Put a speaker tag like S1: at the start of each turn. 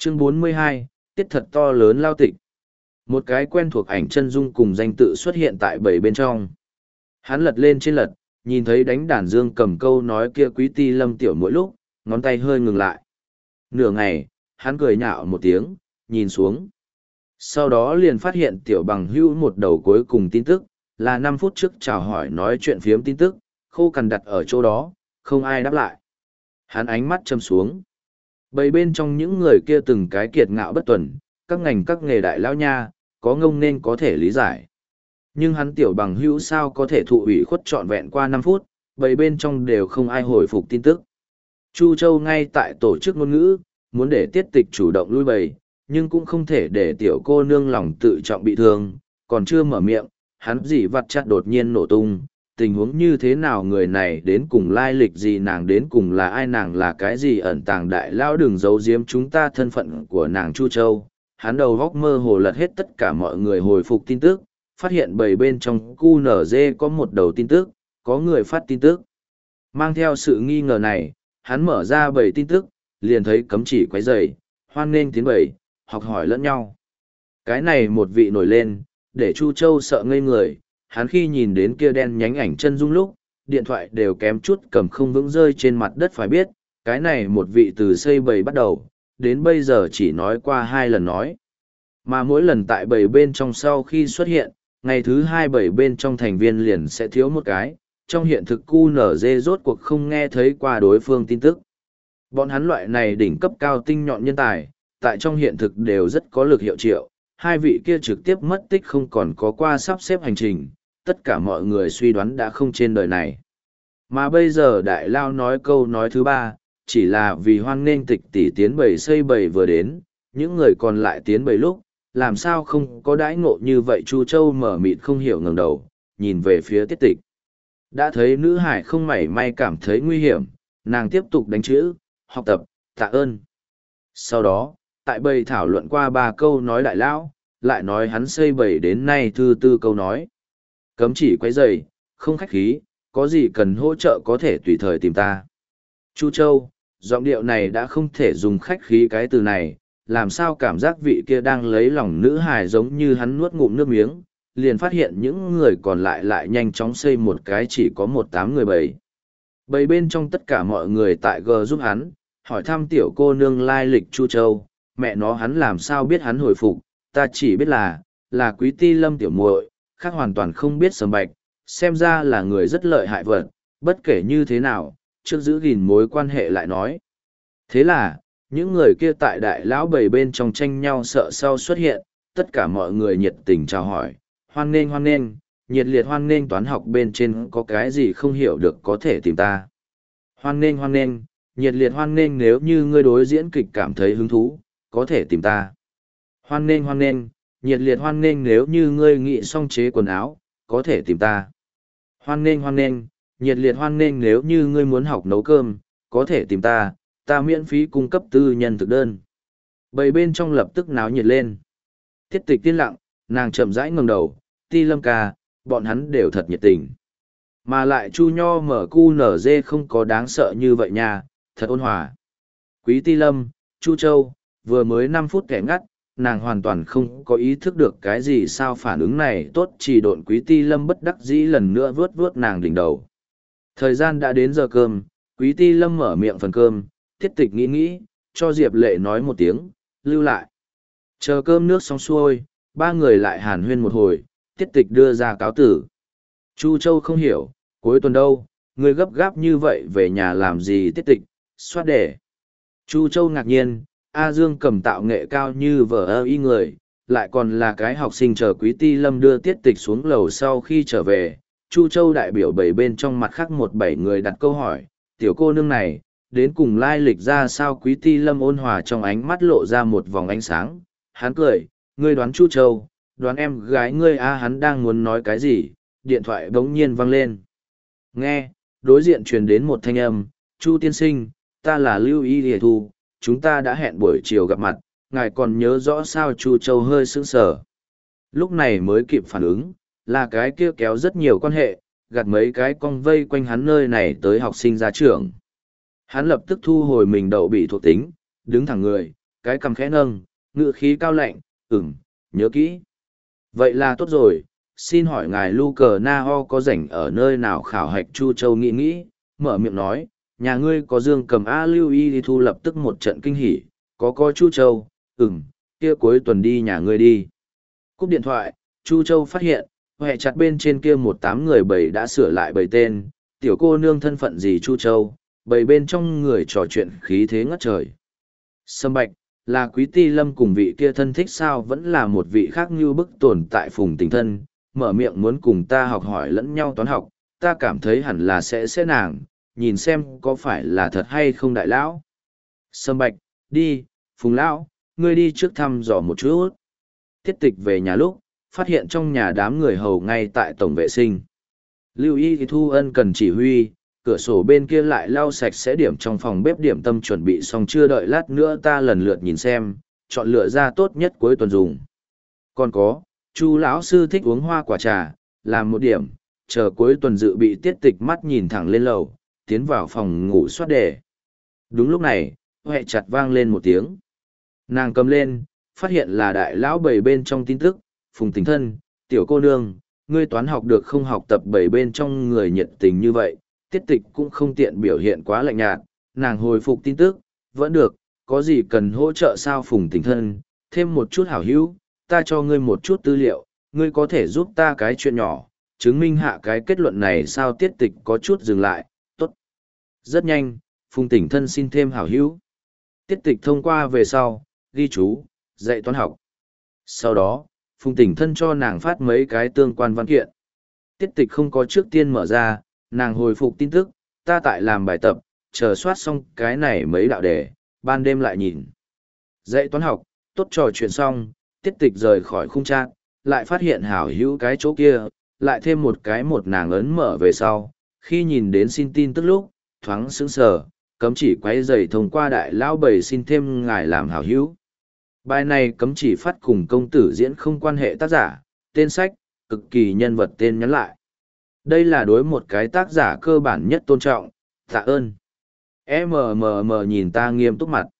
S1: Chương 42, tiết thật to lớn lao tịch. Một cái quen thuộc ảnh chân dung cùng danh tự xuất hiện tại bầy bên trong. Hắn lật lên trên lật, nhìn thấy đánh đàn dương cầm câu nói kia Quý Ti Lâm tiểu mỗi lúc, ngón tay hơi ngừng lại. Nửa ngày, hắn cười nhạo một tiếng, nhìn xuống. Sau đó liền phát hiện tiểu bằng hữu một đầu cuối cùng tin tức, là 5 phút trước chào hỏi nói chuyện phiếm tin tức, khô cằn đặt ở chỗ đó, không ai đáp lại. Hắn ánh mắt châm xuống. Bầy bên trong những người kia từng cái kiệt ngạo bất tuần, các ngành các nghề đại lão nha, có ngông nên có thể lý giải. Nhưng hắn tiểu bằng hữu sao có thể thụ ủy khuất trọn vẹn qua 5 phút, bầy bên trong đều không ai hồi phục tin tức. Chu Châu ngay tại tổ chức ngôn ngữ, muốn để tiết tịch chủ động lui bầy, nhưng cũng không thể để tiểu cô nương lòng tự trọng bị thương, còn chưa mở miệng, hắn dỉ vặt chặt đột nhiên nổ tung. Tình huống như thế nào, người này đến cùng lai lịch gì, nàng đến cùng là ai, nàng là cái gì, ẩn tàng đại lao đừng giấu giếm chúng ta thân phận của nàng Chu Châu. Hắn đầu góc mơ hồ lật hết tất cả mọi người hồi phục tin tức, phát hiện bầy bên trong QNZ có một đầu tin tức, có người phát tin tức. Mang theo sự nghi ngờ này, hắn mở ra bầy tin tức, liền thấy cấm chỉ quấy rầy, hoan nghênh tiến bầy, học hỏi lẫn nhau. Cái này một vị nổi lên, để Chu Châu sợ ngây người. Hắn khi nhìn đến kia đen nhánh ảnh chân dung lúc, điện thoại đều kém chút cầm không vững rơi trên mặt đất. Phải biết, cái này một vị từ xây bầy bắt đầu, đến bây giờ chỉ nói qua 2 lần nói. Mà mỗi lần tại bầy bên trong sau khi xuất hiện, ngày thứ 2 bầy bên trong thành viên liền sẽ thiếu một cái, trong hiện thực QNZ rốt cuộc không nghe thấy qua đối phương tin tức. Bọn hắn loại này đỉnh cấp cao tinh nhọn nhân tài, tại trong hiện thực đều rất có lực hiệu triệu. 2 vị kia trực tiếp mất tích không còn có qua sắp xếp hành trình, tất cả mọi người suy đoán đã không trên đời này. Mà bây giờ đại lao nói câu nói thứ 3, chỉ là vì hoan nghênh tịch tỷ tiến bầy xây bầy vừa đến, những người còn lại tiến bầy lúc, làm sao không có đãi ngộ như vậy. Chu Châu mở mịt không hiểu ngẩng đầu, nhìn về phía tiết tịch. Đã thấy nữ hải không mảy may cảm thấy nguy hiểm, nàng tiếp tục đánh chữ, học tập, tạ ơn. Sau đó, tại bầy thảo luận qua 3 câu nói đại lão, lại nói hắn xây bầy đến nay thứ 4 câu nói. Cấm chỉ quấy rầy, không khách khí, có gì cần hỗ trợ có thể tùy thời tìm ta. Chu Châu, giọng điệu này đã không thể dùng khách khí cái từ này, làm sao cảm giác vị kia đang lấy lòng nữ hài giống như hắn nuốt ngụm nước miếng, liền phát hiện những người còn lại lại nhanh chóng xây một cái chỉ có 18 người bầy. Bầy bên trong tất cả mọi người tại G giúp hắn, hỏi thăm tiểu cô nương lai lịch Chu Châu, mẹ nó hắn làm sao biết hắn hồi phục, ta chỉ biết là Quý Ti Lâm tiểu muội, khác hoàn toàn không biết Sầm Bạch, xem ra là người rất lợi hại vật, bất kể như thế nào, trước giữ gìn mối quan hệ lại nói. Thế là, những người kia tại đại lão bầy bên trong tranh nhau sợ sau xuất hiện, tất cả mọi người nhiệt tình chào hỏi, hoan nghênh, nhiệt liệt hoan nghênh, toán học bên trên có cái gì không hiểu được có thể tìm ta. Hoan nghênh, nhiệt liệt hoan nghênh, nếu như ngươi đối diễn kịch cảm thấy hứng thú, có thể tìm ta. Hoan nghênh, nhiệt liệt hoan nghênh, nếu như ngươi nghị xong chế quần áo, có thể tìm ta. Hoan nghênh, nhiệt liệt hoan nghênh, nếu như ngươi muốn học nấu cơm, có thể tìm ta, ta miễn phí cung cấp tư nhân thực đơn. Bầy bên trong lập tức náo nhiệt lên. Tiết tịch tiên lặng, nàng chậm rãi ngẩng đầu, Ti Lâm ca, bọn hắn đều thật nhiệt tình. Mà lại Chu Nho mở QNZ không có đáng sợ như vậy nha, thật ôn hòa. Quý Ti Lâm, Chu Châu, vừa mới 5 phút kẻ ngắt, nàng hoàn toàn không có ý thức được cái gì, sao phản ứng này tốt, chỉ độn. Quý Ti Lâm bất đắc dĩ lần nữa vuốt nàng đỉnh đầu. Thời gian đã đến giờ cơm, Quý Ti Lâm mở miệng phần cơm, Tiết tịch nghĩ, cho Diệp Lệ nói một tiếng, lưu lại. Chờ cơm nước xong xuôi, 3 người lại hàn huyên một hồi, Tiết tịch đưa ra cáo tử. Chu Châu không hiểu, cuối tuần đâu, người gấp gáp như vậy về nhà làm gì? Tiết tịch, xoát đề. Chu Châu ngạc nhiên, A Dương cầm tạo nghệ cao như vở ơ y người, lại còn là cái học sinh. Chờ Quý Ti Lâm đưa Tiết tịch xuống lầu sau khi trở về, Chu Châu đại biểu 7 bên trong mặt khác 7 người đặt câu hỏi, tiểu cô nương này, đến cùng lai lịch ra sao? Quý Ti Lâm ôn hòa trong ánh mắt lộ ra một vòng ánh sáng, hắn cười, ngươi đoán Chu Châu, đoán em gái ngươi a. Hắn đang muốn nói cái gì, điện thoại bỗng nhiên vang lên. Nghe, đối diện truyền đến một thanh âm, Chu tiên sinh, ta là Lưu Y Lìa Thu, chúng ta đã hẹn buổi chiều gặp mặt, ngài còn nhớ rõ sao? Chu Châu hơi sững sờ. Lúc này mới kịp phản ứng, là cái kia kéo rất nhiều quan hệ, gạt mấy cái cong vây quanh hắn nơi này tới học sinh ra trường. Hắn lập tức thu hồi mình đậu bị thuộc tính, đứng thẳng người, cái cằm khẽ nâng, ngựa khí cao lạnh, nhớ kỹ. Vậy là tốt rồi, xin hỏi ngài Luker Na Ho có rảnh ở nơi nào khảo hạch Chu Châu nghĩ, mở miệng nói, nhà ngươi có Dương Cầm A Lưu Y đi thu lập tức một trận kinh hỉ, có Chu Châu, kia cuối tuần đi nhà ngươi đi. Cúp điện thoại, Chu Châu phát hiện, hệ chặt bên trên kia 18 người bầy đã sửa lại bầy tên, tiểu cô nương thân phận gì Chu Châu, bầy bên trong người trò chuyện khí thế ngất trời. Sâm Bạch, là Quý Ti Lâm cùng vị kia thân thích sao vẫn là một vị khác như bức tồn tại Phùng Tình Thân, mở miệng muốn cùng ta học hỏi lẫn nhau toán học, ta cảm thấy hẳn là sẽ nàng, nhìn xem có phải là thật hay không đại lão. Sâm Bạch, đi, Phùng lão, ngươi đi trước thăm dò một chút. Tiết Tịch về nhà lúc, phát hiện trong nhà đám người hầu ngay tại tổng vệ sinh. Lưu Y Thu ân cần chỉ huy, cửa sổ bên kia lại lau sạch sẽ điểm trong phòng bếp điểm tâm chuẩn bị xong chưa đợi lát nữa ta lần lượt nhìn xem, chọn lựa ra tốt nhất cuối tuần dùng. Còn có, Chu lão sư thích uống hoa quả trà, làm một điểm, chờ cuối tuần dự bị Tiết Tịch mắt nhìn thẳng lên lầu, tiến vào phòng ngủ soát đề. Đúng lúc này, hệ chặt vang lên một tiếng. Nàng cầm lên, phát hiện là đại lão bảy bên trong tin tức, Phùng Tình Thân, tiểu cô nương, ngươi toán học được không học tập bảy bên trong người nhiệt tình như vậy, Tiết Tịch cũng không tiện biểu hiện quá lạnh nhạt, nàng hồi phục tin tức, vẫn được, có gì cần hỗ trợ sao Phùng Tình Thân, thêm một chút hảo hữu, ta cho ngươi một chút tư liệu, ngươi có thể giúp ta cái chuyện nhỏ, chứng minh hạ cái kết luận này sao Tiết Tịch có chút dừng lại, tốt. Rất nhanh, Phùng Tình Thân xin thêm hảo hữu. Tiết Tịch thông qua về sau, ghi chú, dạy toán học. Sau đó, Phùng Tình Thân cho nàng phát mấy cái tương quan văn kiện. Tiết Tịch không có trước tiên mở ra, nàng hồi phục tin tức, ta tại làm bài tập, chờ soát xong cái này mấy đạo đề, ban đêm lại nhìn. Dạy toán học, tốt trò chuyện xong, Tiết Tịch rời khỏi khung trang, lại phát hiện hảo hữu cái chỗ kia, lại thêm một cái một nàng ấn mở về sau. Khi nhìn đến xin tin tức lúc, thoáng sững sờ, cấm chỉ quấy rầy thông qua đại lão bầy xin thêm ngài làm hảo hữu. Bài này cấm chỉ phát cùng công tử diễn không quan hệ tác giả, tên sách, cực kỳ nhân vật tên nhắn lại. Đây là đối một cái tác giả cơ bản nhất tôn trọng, tạ ơn. MMM nhìn ta nghiêm túc mặt.